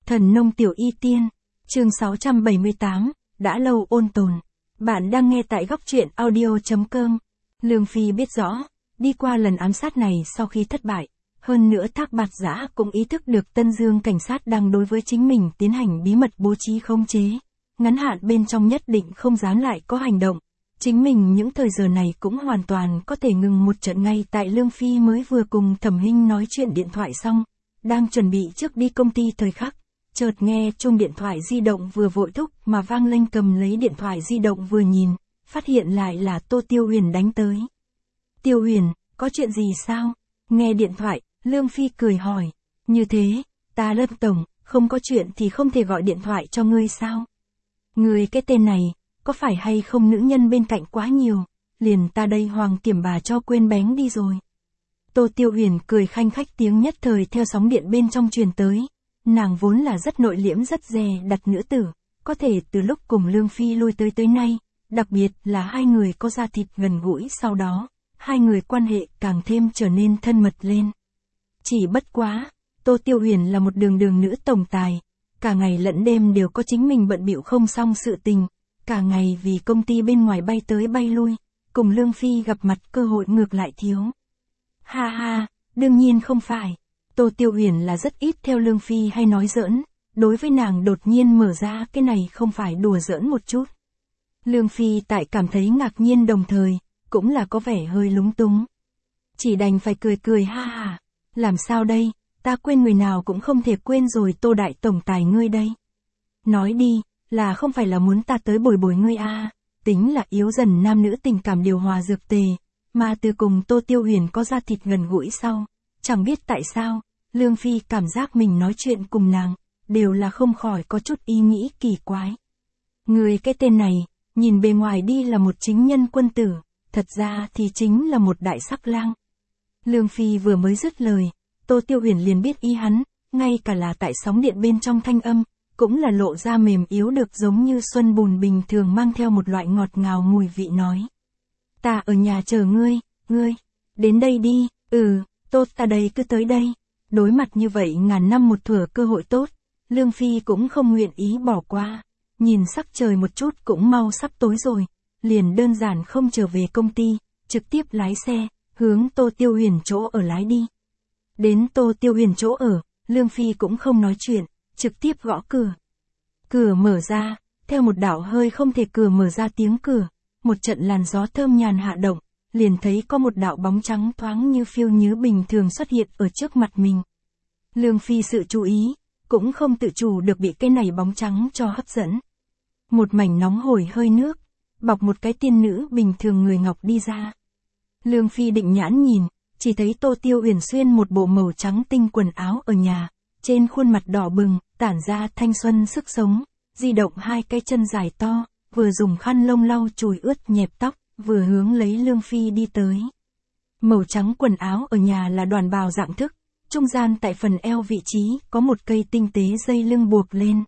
Thần nông tiểu y tiên, chương 678, đã lâu ôn tồn. Bạn đang nghe tại góc truyện audio.com. Lương Phi biết rõ, đi qua lần ám sát này sau khi thất bại, hơn nữa Thác Bạt Giã cũng ý thức được Tân Dương cảnh sát đang đối với chính mình tiến hành bí mật bố trí khống chế. Ngắn hạn bên trong nhất định không dám lại có hành động. Chính mình những thời giờ này cũng hoàn toàn có thể ngừng một trận ngay tại Lương Phi mới vừa cùng Thẩm Hinh nói chuyện điện thoại xong, đang chuẩn bị trước đi công ty thời khắc. Chợt nghe chuông điện thoại di động vừa vội thúc mà vang lên, cầm lấy điện thoại di động vừa nhìn, phát hiện lại là Tô Tiêu Huyền đánh tới. Tiêu Huyền, có chuyện gì sao? Nghe điện thoại, Lương Phi cười hỏi. Như thế, ta Lâm tổng, không có chuyện thì không thể gọi điện thoại cho ngươi sao? Ngươi cái tên này, có phải hay không nữ nhân bên cạnh quá nhiều, liền ta đây Hoàng Kiểm bà cho quên bén đi rồi. Tô Tiêu Huyền cười khanh khách, tiếng nhất thời theo sóng điện bên trong truyền tới. Nàng vốn là rất nội liễm rất dè đặt nữ tử, có thể từ lúc cùng Lương Phi lui tới nay, đặc biệt là hai người có da thịt gần gũi sau đó, hai người quan hệ càng thêm trở nên thân mật lên. Chỉ bất quá, Tô Tiêu Huyền là một đường nữ tổng tài, cả ngày lẫn đêm đều có chính mình bận bịu không xong sự tình, cả ngày vì công ty bên ngoài bay tới bay lui, cùng Lương Phi gặp mặt cơ hội ngược lại thiếu. Ha ha, đương nhiên không phải. Tô Tiêu Huyền là rất ít theo Lương Phi hay nói giỡn, đối với nàng đột nhiên mở ra cái này không phải đùa giỡn một chút. Lương Phi tại cảm thấy ngạc nhiên đồng thời, cũng là có vẻ hơi lúng túng. Chỉ đành phải cười ha ha, làm sao đây, ta quên người nào cũng không thể quên rồi Tô đại tổng tài ngươi đây. Nói đi, là không phải là muốn ta tới bồi ngươi à, tính là yếu dần nam nữ tình cảm điều hòa dược tề, mà từ cùng Tô Tiêu Huyền có da thịt gần gũi sau, chẳng biết tại sao. Lương Phi cảm giác mình nói chuyện cùng nàng, đều là không khỏi có chút ý nghĩ kỳ quái. Người cái tên này, nhìn bề ngoài đi là một chính nhân quân tử, thật ra thì chính là một đại sắc lang. Lương Phi vừa mới dứt lời, Tô Tiêu Huyền liền biết ý hắn, ngay cả là tại sóng điện bên trong thanh âm, cũng là lộ ra mềm yếu được giống như xuân bùn bình thường, mang theo một loại ngọt ngào mùi vị nói. Ta ở nhà chờ ngươi, đến đây đi, Tô ta đây cứ tới đây. Đối mặt như vậy ngàn năm một thủa cơ hội tốt, Lương Phi cũng không nguyện ý bỏ qua, nhìn sắc trời một chút cũng mau sắp tối rồi, liền đơn giản không trở về công ty, trực tiếp lái xe, hướng Tô Tiêu Huyền chỗ ở lái đi. Đến Tô Tiêu Huyền chỗ ở, Lương Phi cũng không nói chuyện, trực tiếp gõ cửa. Cửa mở ra, theo một đạo hơi không thể cửa mở ra tiếng cửa, một trận làn gió thơm nhàn hạ động. Liền thấy có một đạo bóng trắng thoáng như phiêu như bình thường xuất hiện ở trước mặt mình. Lương Phi sự chú ý, cũng không tự chủ được bị cái này bóng trắng cho hấp dẫn. Một mảnh nóng hổi hơi nước, bọc một cái tiên nữ bình thường người ngọc đi ra. Lương Phi định nhãn nhìn, chỉ thấy Tô Tiêu Huyền xuyên một bộ màu trắng tinh quần áo ở nhà, trên khuôn mặt đỏ bừng, tản ra thanh xuân sức sống, di động hai cái chân dài to, vừa dùng khăn lông lau chùi ướt nhẹp tóc, vừa hướng lấy Lương Phi đi tới. Màu trắng quần áo ở nhà là đoàn bào dạng thức, trung gian tại phần eo vị trí có một cây tinh tế dây lưng buộc lên.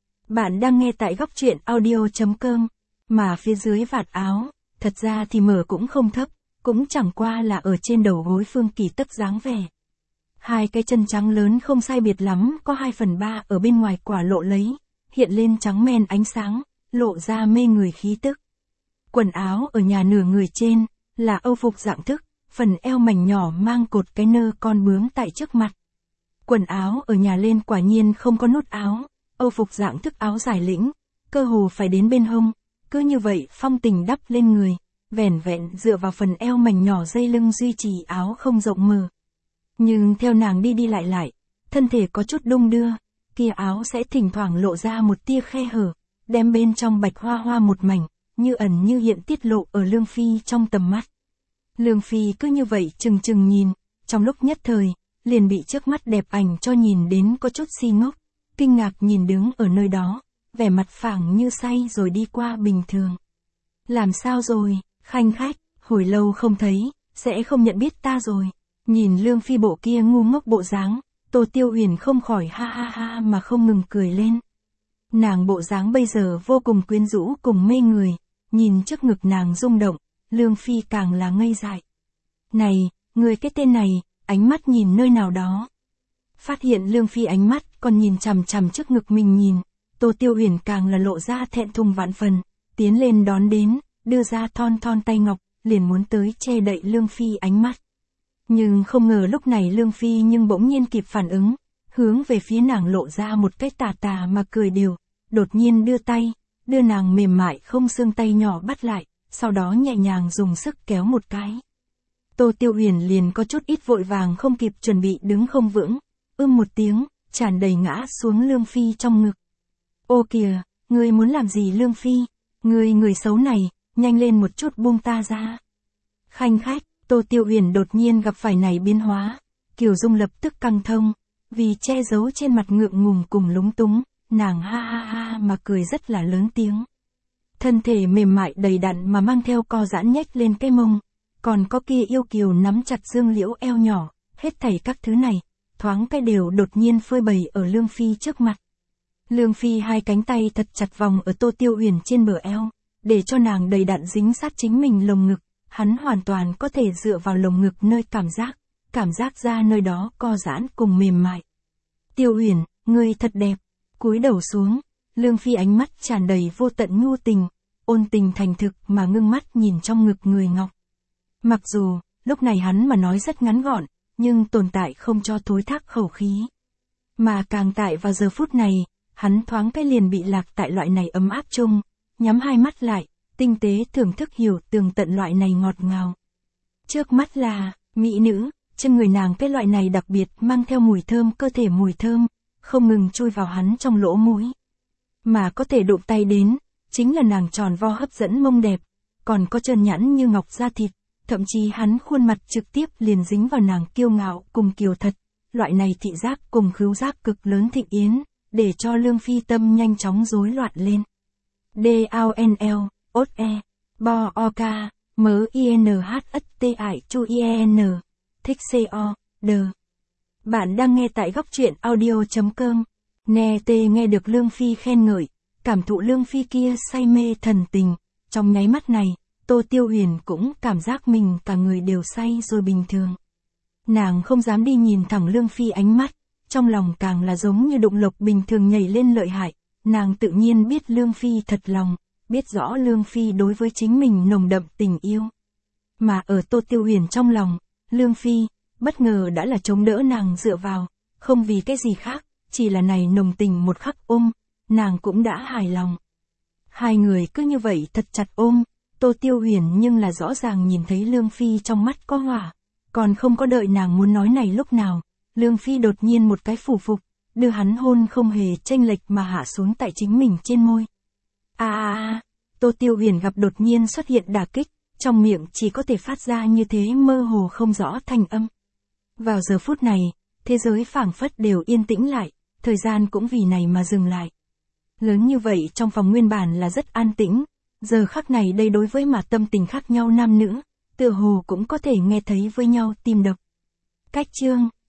Bạn đang nghe tại góc truyện audio.com, mà phía dưới vạt áo, thật ra thì mở cũng không thấp, cũng chẳng qua là ở trên đầu gối phương kỳ tấc dáng vẻ. Hai cái chân trắng lớn không sai biệt lắm, có 2/3 ở bên ngoài quả lộ lấy, hiện lên trắng men ánh sáng, lộ ra mê người khí tức. Quần áo ở nhà nửa người trên, là âu phục dạng thức, phần eo mảnh nhỏ mang cột cái nơ con bướm tại trước mặt. Quần áo ở nhà lên quả nhiên không có nút áo, âu phục dạng thức áo dài lĩnh, cơ hồ phải đến bên hông, cứ như vậy phong tình đắp lên người, vẻn vẹn dựa vào phần eo mảnh nhỏ dây lưng duy trì áo không rộng mở. Nhưng theo nàng đi lại, thân thể có chút đung đưa, kia áo sẽ thỉnh thoảng lộ ra một tia khe hở, đem bên trong bạch hoa một mảnh, như ẩn như hiện tiết lộ ở Lương Phi trong tầm mắt. Lương Phi cứ như vậy chừng nhìn, trong lúc nhất thời, liền bị trước mắt đẹp ảnh cho nhìn đến có chút si ngốc, kinh ngạc nhìn đứng ở nơi đó, vẻ mặt phảng như say rồi đi qua bình thường. Làm sao rồi, khanh khách, hồi lâu không thấy, sẽ không nhận biết ta rồi. Nhìn Lương Phi bộ kia ngu ngốc bộ dáng, Tô Tiêu Huyền không khỏi ha ha mà không ngừng cười lên. Nàng bộ dáng bây giờ vô cùng quyến rũ cùng mê người, nhìn trước ngực nàng rung động, Lương Phi càng là ngây dại. Này, người cái tên này, ánh mắt nhìn nơi nào đó. Phát hiện Lương Phi ánh mắt còn nhìn chằm chằm trước ngực mình nhìn, Tô Tiêu Huyền càng là lộ ra thẹn thùng vạn phần, tiến lên đón đến, đưa ra thon thon tay ngọc, liền muốn tới che đậy Lương Phi ánh mắt. Nhưng không ngờ lúc này Lương Phi nhưng bỗng nhiên kịp phản ứng, hướng về phía nàng lộ ra một cái tà tà mà cười đều, đột nhiên đưa tay, đưa nàng mềm mại không xương tay nhỏ bắt lại, sau đó nhẹ nhàng dùng sức kéo một cái. Tô Tiêu Huyền liền có chút ít vội vàng không kịp chuẩn bị đứng không vững, một tiếng, tràn đầy ngã xuống Lương Phi trong ngực. Ô kìa, ngươi muốn làm gì Lương Phi? Người xấu này, nhanh lên một chút buông ta ra. Khanh khách, Tô Tiêu Huyền đột nhiên gặp phải này biến hóa, Kiều Dung lập tức căng thông, vì che giấu trên mặt ngượng ngùng cùng lúng túng, nàng ha ha ha mà cười rất là lớn tiếng. Thân thể mềm mại đầy đặn mà mang theo co giãn nhếch lên cái mông, còn có kia yêu kiều nắm chặt dương liễu eo nhỏ, hết thảy các thứ này, thoáng cái đều đột nhiên phơi bày ở Lương Phi trước mặt. Lương Phi hai cánh tay thật chặt vòng ở Tô Tiêu Huyền trên bờ eo, để cho nàng đầy đặn dính sát chính mình lồng ngực, hắn hoàn toàn có thể dựa vào lồng ngực nơi cảm giác ra nơi đó co giãn cùng mềm mại. Tiêu Huyền, ngươi thật đẹp. Cúi đầu xuống, Lương Phi ánh mắt tràn đầy vô tận nhu tình, ôn tình thành thực mà ngưng mắt nhìn trong ngực người ngọc. Mặc dù, lúc này hắn mà nói rất ngắn gọn, nhưng tồn tại không cho thối thác khẩu khí. Mà càng tại vào giờ phút này, hắn thoáng cái liền bị lạc tại loại này ấm áp chung, nhắm hai mắt lại, tinh tế thưởng thức hiểu tường tận loại này ngọt ngào. Trước mắt là, mỹ nữ, trên người nàng cái loại này đặc biệt mang theo mùi thơm cơ thể mùi thơm, không ngừng chui vào hắn trong lỗ mũi. Mà có thể đụng tay đến, chính là nàng tròn vo hấp dẫn mông đẹp, còn có trơn nhẵn như ngọc da thịt, thậm chí hắn khuôn mặt trực tiếp liền dính vào nàng kiêu ngạo cùng kiều thật, loại này thị giác cùng khứu giác cực lớn thịnh yến, để cho Lương Phi tâm nhanh chóng rối loạn lên. DAONL, OTE, BO OKA, MINHSTI CHU IEN, thích CO, D. Bạn đang nghe tại góc truyện audio.com. Nghe được Lương Phi khen ngợi, cảm thụ Lương Phi kia say mê thần tình, trong nháy mắt này, Tô Tiêu Huyền cũng cảm giác mình cả người đều say rồi bình thường. Nàng không dám đi nhìn thẳng Lương Phi ánh mắt, trong lòng càng là giống như đụng lộc bình thường nhảy lên lợi hại, nàng tự nhiên biết Lương Phi thật lòng, biết rõ Lương Phi đối với chính mình nồng đậm tình yêu. Mà ở Tô Tiêu Huyền trong lòng, Lương Phi, bất ngờ đã là chống đỡ nàng dựa vào, không vì cái gì khác, chỉ là này nồng tình một khắc ôm, nàng cũng đã hài lòng. Hai người cứ như vậy thật chặt ôm, Tô Tiêu Huyền nhưng là rõ ràng nhìn thấy Lương Phi trong mắt có hỏa, còn không có đợi nàng muốn nói này lúc nào, Lương Phi đột nhiên một cái phủ phục, đưa hắn hôn không hề chênh lệch mà hạ xuống tại chính mình trên môi. Tô Tiêu Huyền gặp đột nhiên xuất hiện đả kích, trong miệng chỉ có thể phát ra như thế mơ hồ không rõ thành âm. Vào giờ phút này, thế giới phảng phất đều yên tĩnh lại, thời gian cũng vì này mà dừng lại. Lớn như vậy trong phòng nguyên bản là rất an tĩnh, giờ khắc này đây đối với mà tâm tình khác nhau nam nữ, tựa hồ cũng có thể nghe thấy với nhau tim đập. Cách chương